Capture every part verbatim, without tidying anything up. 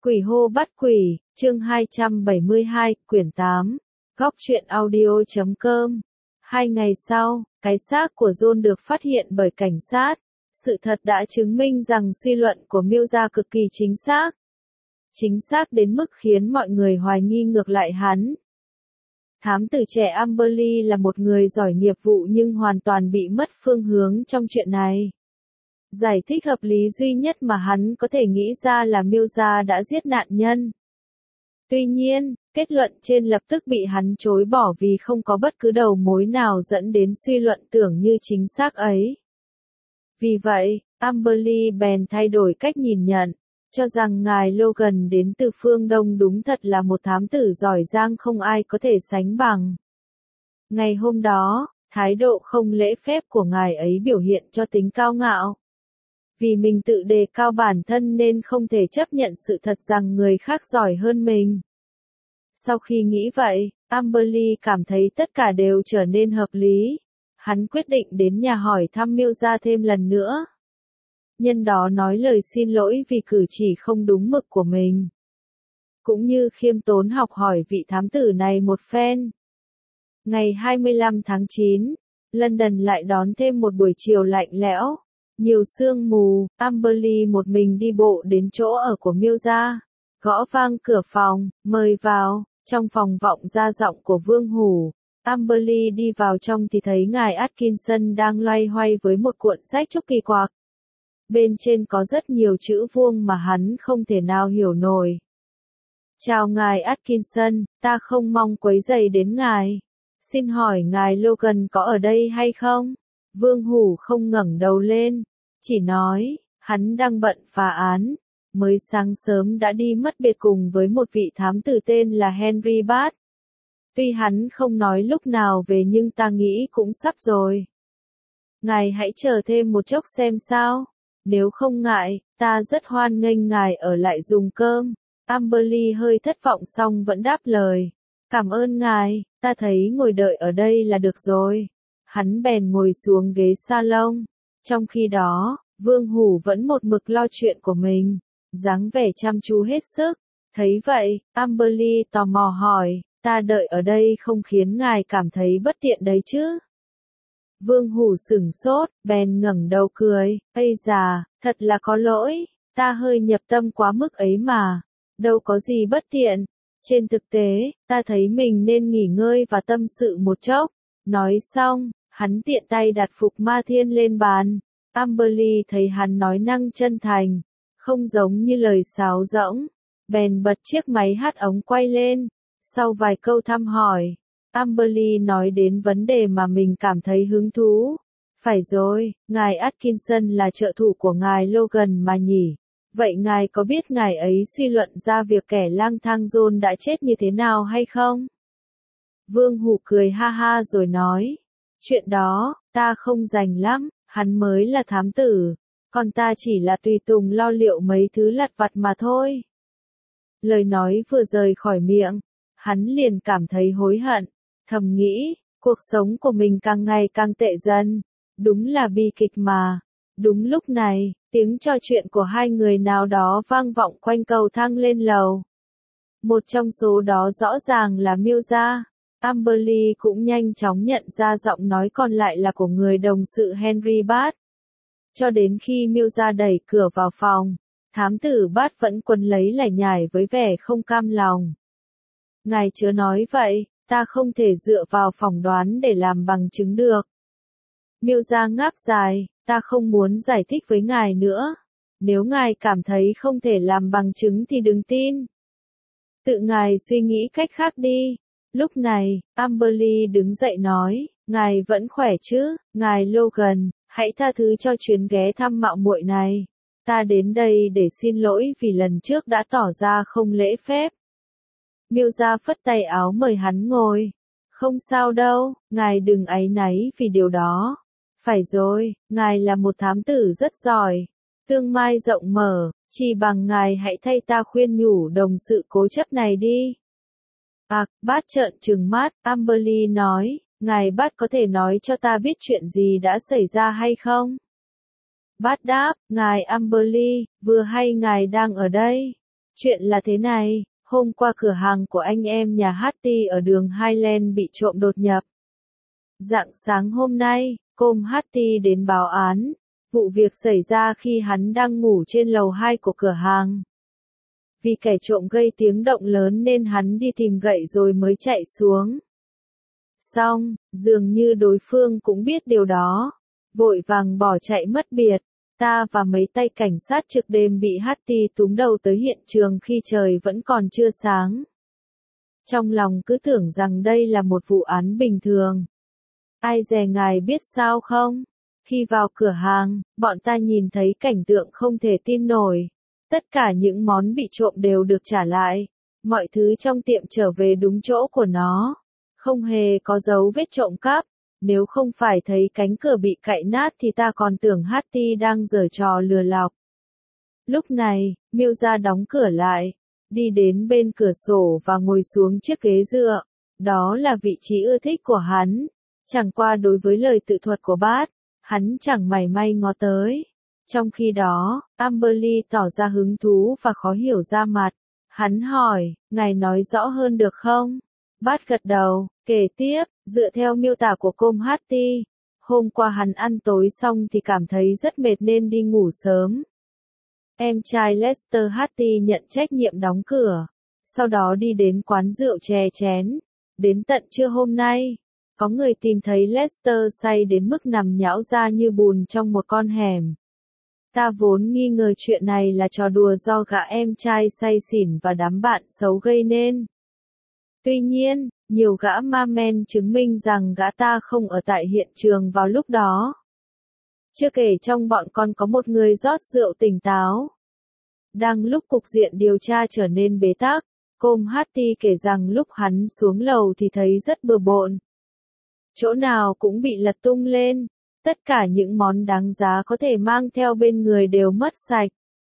Quỷ hô bắt quỷ, chương hai trăm bảy mươi hai, quyển tám, góc truyện audio chấm com. Hai ngày sau, cái xác của John được phát hiện bởi cảnh sát. Sự thật đã chứng minh rằng suy luận của Mills cực kỳ chính xác. Chính xác đến mức khiến mọi người hoài nghi ngược lại hắn. Thám tử trẻ Amberly là một người giỏi nghiệp vụ nhưng hoàn toàn bị mất phương hướng trong chuyện này. Giải thích hợp lý duy nhất mà hắn có thể nghĩ ra là Mills đã giết nạn nhân. Tuy nhiên, kết luận trên lập tức bị hắn chối bỏ vì không có bất cứ đầu mối nào dẫn đến suy luận tưởng như chính xác ấy. Vì vậy, Amberly bèn thay đổi cách nhìn nhận, cho rằng ngài Logan đến từ phương Đông đúng thật là một thám tử giỏi giang không ai có thể sánh bằng. Ngày hôm đó, thái độ không lễ phép của ngài ấy biểu hiện cho tính cao ngạo. Vì mình tự đề cao bản thân nên không thể chấp nhận sự thật rằng người khác giỏi hơn mình. Sau khi nghĩ vậy, Amberly cảm thấy tất cả đều trở nên hợp lý. Hắn quyết định đến nhà hỏi thăm Mills thêm lần nữa. Nhân đó nói lời xin lỗi vì cử chỉ không đúng mực của mình. Cũng như khiêm tốn học hỏi vị thám tử này một phen. Ngày hai mươi lăm tháng chín, London lại đón thêm một buổi chiều lạnh lẽo. Nhiều sương mù, Amberly một mình đi bộ đến chỗ ở của Mills, gõ vang cửa phòng, mời vào, trong phòng vọng ra giọng của Vương Hủ. Amberly đi vào trong thì thấy ngài Atkinson đang loay hoay với một cuộn sách chúc kỳ quặc. Bên trên có rất nhiều chữ vuông mà hắn không thể nào hiểu nổi. Chào ngài Atkinson, ta không mong quấy rầy đến ngài. Xin hỏi ngài Logan có ở đây hay không? Vương Hủ không ngẩng đầu lên, chỉ nói, hắn đang bận phá án, mới sáng sớm đã đi mất biệt cùng với một vị thám tử tên là Henry Bath. Tuy hắn không nói lúc nào về nhưng ta nghĩ cũng sắp rồi. Ngài hãy chờ thêm một chốc xem sao, nếu không ngại, ta rất hoan nghênh ngài ở lại dùng cơm. Amberly hơi thất vọng song vẫn đáp lời, cảm ơn ngài, ta thấy ngồi đợi ở đây là được rồi. Hắn bèn ngồi xuống ghế salon. Trong khi đó, Vương Hủ vẫn một mực lo chuyện của mình, dáng vẻ chăm chú hết sức. Thấy vậy, Amberly tò mò hỏi, ta đợi ở đây không khiến ngài cảm thấy bất tiện đấy chứ? Vương Hủ sửng sốt, bèn ngẩng đầu cười, ây già, thật là có lỗi, ta hơi nhập tâm quá mức ấy mà, đâu có gì bất tiện. Trên thực tế, ta thấy mình nên nghỉ ngơi và tâm sự một chốc. Nói xong, hắn tiện tay đặt phục ma thiên lên bàn. Amberly thấy hắn nói năng chân thành, không giống như lời sáo rỗng, bèn bật chiếc máy hát ống quay lên. Sau vài câu thăm hỏi, Amberly nói đến vấn đề mà mình cảm thấy hứng thú. Phải rồi, ngài Atkinson là trợ thủ của ngài Logan mà nhỉ? Vậy ngài có biết ngài ấy suy luận ra việc kẻ lang thang John đã chết như thế nào hay không? Vương Hủ cười ha ha rồi nói, chuyện đó, ta không rành lắm, hắn mới là thám tử, còn ta chỉ là tùy tùng lo liệu mấy thứ lặt vặt mà thôi. Lời nói vừa rời khỏi miệng, hắn liền cảm thấy hối hận, thầm nghĩ, cuộc sống của mình càng ngày càng tệ dần, đúng là bi kịch mà. Đúng lúc này, tiếng trò chuyện của hai người nào đó vang vọng quanh cầu thang lên lầu. Một trong số đó rõ ràng là Mills. Amberly cũng nhanh chóng nhận ra giọng nói còn lại là của người đồng sự Henry Bath. Cho đến khi Mills đẩy cửa vào phòng, thám tử Bath vẫn quấn lấy lải nhải với vẻ không cam lòng. Ngài chớ nói vậy, ta không thể dựa vào phỏng đoán để làm bằng chứng được. Mills ngáp dài, ta không muốn giải thích với ngài nữa. Nếu ngài cảm thấy không thể làm bằng chứng thì đừng tin. Tự ngài suy nghĩ cách khác đi. Lúc này, Amberly đứng dậy nói, ngài vẫn khỏe chứ, ngài Logan, hãy tha thứ cho chuyến ghé thăm mạo muội này. Ta đến đây để xin lỗi vì lần trước đã tỏ ra không lễ phép. Mills phất tay áo mời hắn ngồi. Không sao đâu, ngài đừng áy náy vì điều đó. Phải rồi, ngài là một thám tử rất giỏi. Tương mai rộng mở, chỉ bằng ngài hãy thay ta khuyên nhủ đồng sự cố chấp này đi. À, Bath trợn trừng mắt, Amberly nói, ngài Bath có thể nói cho ta biết chuyện gì đã xảy ra hay không? Bath đáp, ngài Amberly, vừa hay ngài đang ở đây. Chuyện là thế này, hôm qua cửa hàng của anh em nhà Hattie ở đường Highland bị trộm đột nhập. Rạng sáng hôm nay, Com Hattie đến báo án. Vụ việc xảy ra khi hắn đang ngủ trên lầu hai của cửa hàng. Vì kẻ trộm gây tiếng động lớn nên hắn đi tìm gậy rồi mới chạy xuống. Xong, dường như đối phương cũng biết điều đó. Vội vàng bỏ chạy mất biệt. Ta và mấy tay cảnh sát trực đêm bị Hattie túm đầu tới hiện trường khi trời vẫn còn chưa sáng. Trong lòng cứ tưởng rằng đây là một vụ án bình thường. Ai dè ngài biết sao không? Khi vào cửa hàng, bọn ta nhìn thấy cảnh tượng không thể tin nổi. Tất cả những món bị trộm đều được trả lại. Mọi thứ trong tiệm trở về đúng chỗ của nó. Không hề có dấu vết trộm cắp. Nếu không phải thấy cánh cửa bị cạy nát thì ta còn tưởng Hattie đang giở trò lừa lọc. Lúc này, Mills đóng cửa lại, đi đến bên cửa sổ và ngồi xuống chiếc ghế dựa. Đó là vị trí ưa thích của hắn. Chẳng qua đối với lời tự thuật của Bart, hắn chẳng mảy may ngó tới. Trong khi đó, Amberly tỏ ra hứng thú và khó hiểu ra mặt. Hắn hỏi, ngài nói rõ hơn được không? Bart gật đầu, kể tiếp, dựa theo miêu tả của Com Hattie. Hôm qua hắn ăn tối xong thì cảm thấy rất mệt nên đi ngủ sớm. Em trai Lester Hattie nhận trách nhiệm đóng cửa. Sau đó đi đến quán rượu chè chén. Đến tận trưa hôm nay, có người tìm thấy Lester say đến mức nằm nhão ra như bùn trong một con hẻm. Ta vốn nghi ngờ chuyện này là trò đùa do gã em trai say xỉn và đám bạn xấu gây nên. Tuy nhiên, nhiều gã ma men chứng minh rằng gã ta không ở tại hiện trường vào lúc đó. Chưa kể trong bọn con có một người rót rượu tỉnh táo. Đang lúc cục diện điều tra trở nên bế tắc, Com Hattie kể rằng lúc hắn xuống lầu thì thấy rất bừa bộn. Chỗ nào cũng bị lật tung lên, tất cả những món đáng giá có thể mang theo bên người đều mất sạch.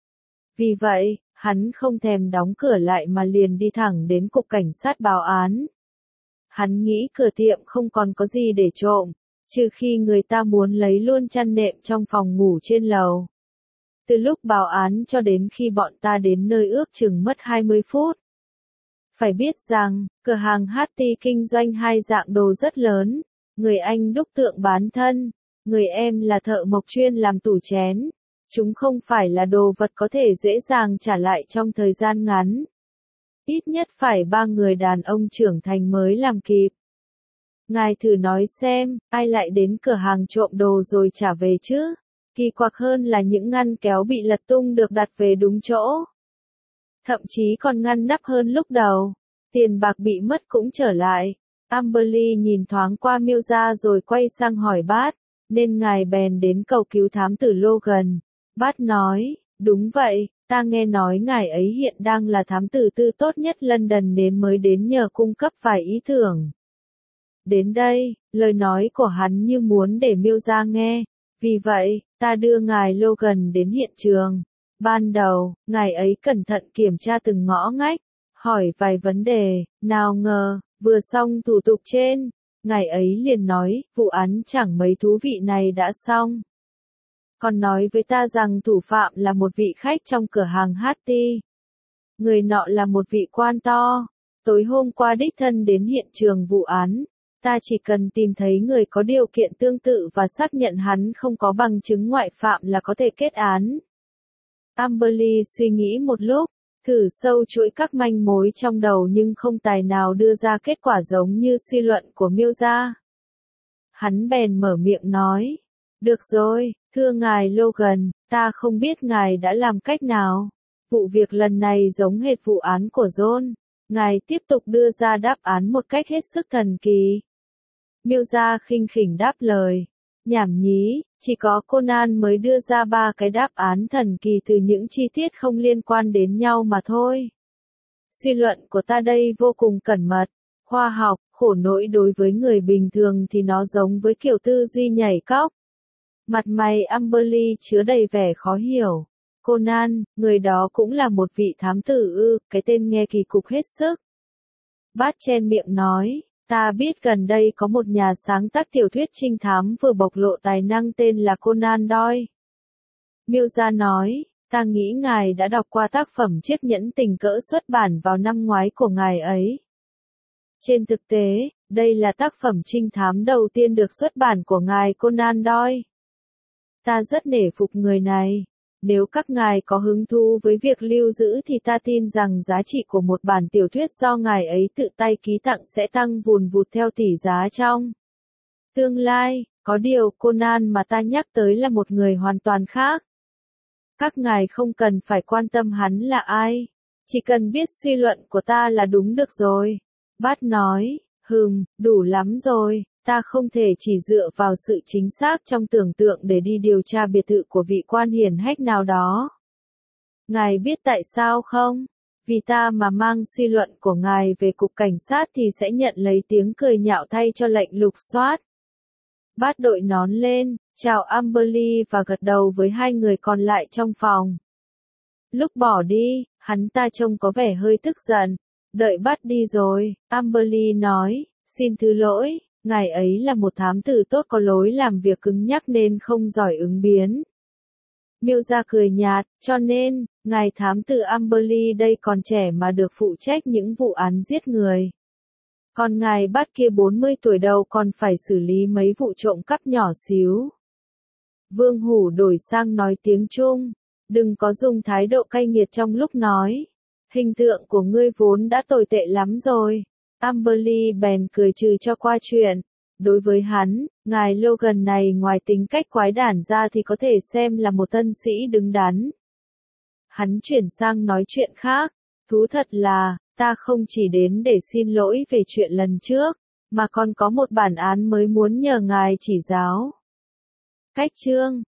Vì vậy, hắn không thèm đóng cửa lại mà liền đi thẳng đến cục cảnh sát báo án. Hắn nghĩ cửa tiệm không còn có gì để trộm, trừ khi người ta muốn lấy luôn chăn nệm trong phòng ngủ trên lầu. Từ lúc báo án cho đến khi bọn ta đến nơi ước chừng mất hai mươi phút. Phải biết rằng, cửa hàng Hattie kinh doanh hai dạng đồ rất lớn, người anh đúc tượng bán thân, người em là thợ mộc chuyên làm tủ chén. Chúng không phải là đồ vật có thể dễ dàng trả lại trong thời gian ngắn. Ít nhất phải ba người đàn ông trưởng thành mới làm kịp. Ngài thử nói xem, ai lại đến cửa hàng trộm đồ rồi trả về chứ? Kỳ quặc hơn là những ngăn kéo bị lật tung được đặt về đúng chỗ. Thậm chí còn ngăn nắp hơn lúc đầu. Tiền bạc bị mất cũng trở lại. Amberly nhìn thoáng qua Mills rồi quay sang hỏi Bart, nên ngài bèn đến cầu cứu thám tử Logan. Bart nói, đúng vậy, ta nghe nói ngài ấy hiện đang là thám tử tư tốt nhất London nên mới đến nhờ cung cấp vài ý tưởng. Đến đây, lời nói của hắn như muốn để Mills nghe, vì vậy, ta đưa ngài Logan đến hiện trường. Ban đầu, ngài ấy cẩn thận kiểm tra từng ngõ ngách, hỏi vài vấn đề, nào ngờ, vừa xong thủ tục trên, ngài ấy liền nói, vụ án chẳng mấy thú vị này đã xong. Còn nói với ta rằng thủ phạm là một vị khách trong cửa hàng Hattie. Người nọ là một vị quan to. Tối hôm qua đích thân đến hiện trường vụ án. Ta chỉ cần tìm thấy người có điều kiện tương tự và xác nhận hắn không có bằng chứng ngoại phạm là có thể kết án. Amberly suy nghĩ một lúc, thử sâu chuỗi các manh mối trong đầu nhưng không tài nào đưa ra kết quả giống như suy luận của Mills. Hắn bèn mở miệng nói. Được rồi, thưa ngài Logan, ta không biết ngài đã làm cách nào. Vụ việc lần này giống hệt vụ án của John. Ngài tiếp tục đưa ra đáp án một cách hết sức thần kỳ. Mills khinh khỉnh đáp lời. Nhảm nhí, chỉ có Conan mới đưa ra ba cái đáp án thần kỳ từ những chi tiết không liên quan đến nhau mà thôi. Suy luận của ta đây vô cùng cẩn mật, khoa học, khổ nỗi đối với người bình thường thì nó giống với kiểu tư duy nhảy cóc. Mặt mày Amberly chứa đầy vẻ khó hiểu. Conan, người đó cũng là một vị thám tử ư, cái tên nghe kỳ cục hết sức. Bart chen miệng nói, ta biết gần đây có một nhà sáng tác tiểu thuyết trinh thám vừa bộc lộ tài năng tên là Conan Doyle. Mills nói, Ta nghĩ ngài đã đọc qua tác phẩm Chiếc nhẫn tình cỡ xuất bản vào năm ngoái của ngài ấy. Trên thực tế, đây là tác phẩm trinh thám đầu tiên được xuất bản của ngài Conan Doyle. Ta rất nể phục người này. Nếu các ngài có hứng thú với việc lưu giữ thì ta tin rằng giá trị của một bản tiểu thuyết do ngài ấy tự tay ký tặng sẽ tăng vùn vụt theo tỷ giá trong tương lai. Có điều Conan mà ta nhắc tới là một người hoàn toàn khác. Các ngài không cần phải quan tâm hắn là ai. Chỉ cần biết suy luận của ta là đúng được rồi. Bát nói, hừm, đủ lắm rồi. Ta không thể chỉ dựa vào sự chính xác trong tưởng tượng để đi điều tra biệt thự của vị quan hiển hách nào đó. Ngài biết tại sao không? Vì ta mà mang suy luận của ngài về cục cảnh sát thì sẽ nhận lấy tiếng cười nhạo thay cho lệnh lục soát. Bát đội nón lên, chào Amberly và gật đầu với hai người còn lại trong phòng. Lúc bỏ đi, hắn ta trông có vẻ hơi tức giận. Đợi Bát đi rồi, Amberly nói, xin thứ lỗi. Ngài ấy là một thám tử tốt có lối làm việc cứng nhắc nên không giỏi ứng biến. Mills cười nhạt, cho nên, ngài thám tử Amberly đây còn trẻ mà được phụ trách những vụ án giết người. Còn ngài Bắt kia bốn mươi tuổi đầu còn phải xử lý mấy vụ trộm cắp nhỏ xíu. Vương Hủ đổi sang nói tiếng Trung, đừng có dùng thái độ cay nghiệt trong lúc nói. Hình tượng của ngươi vốn đã tồi tệ lắm rồi. Amberly bèn cười trừ cho qua chuyện. Đối với hắn, ngài Logan này ngoài tính cách quái đản ra thì có thể xem là một tân sĩ đứng đắn. Hắn chuyển sang nói chuyện khác. Thú thật là, ta không chỉ đến để xin lỗi về chuyện lần trước, mà còn có một bản án mới muốn nhờ ngài chỉ giáo. Cách chương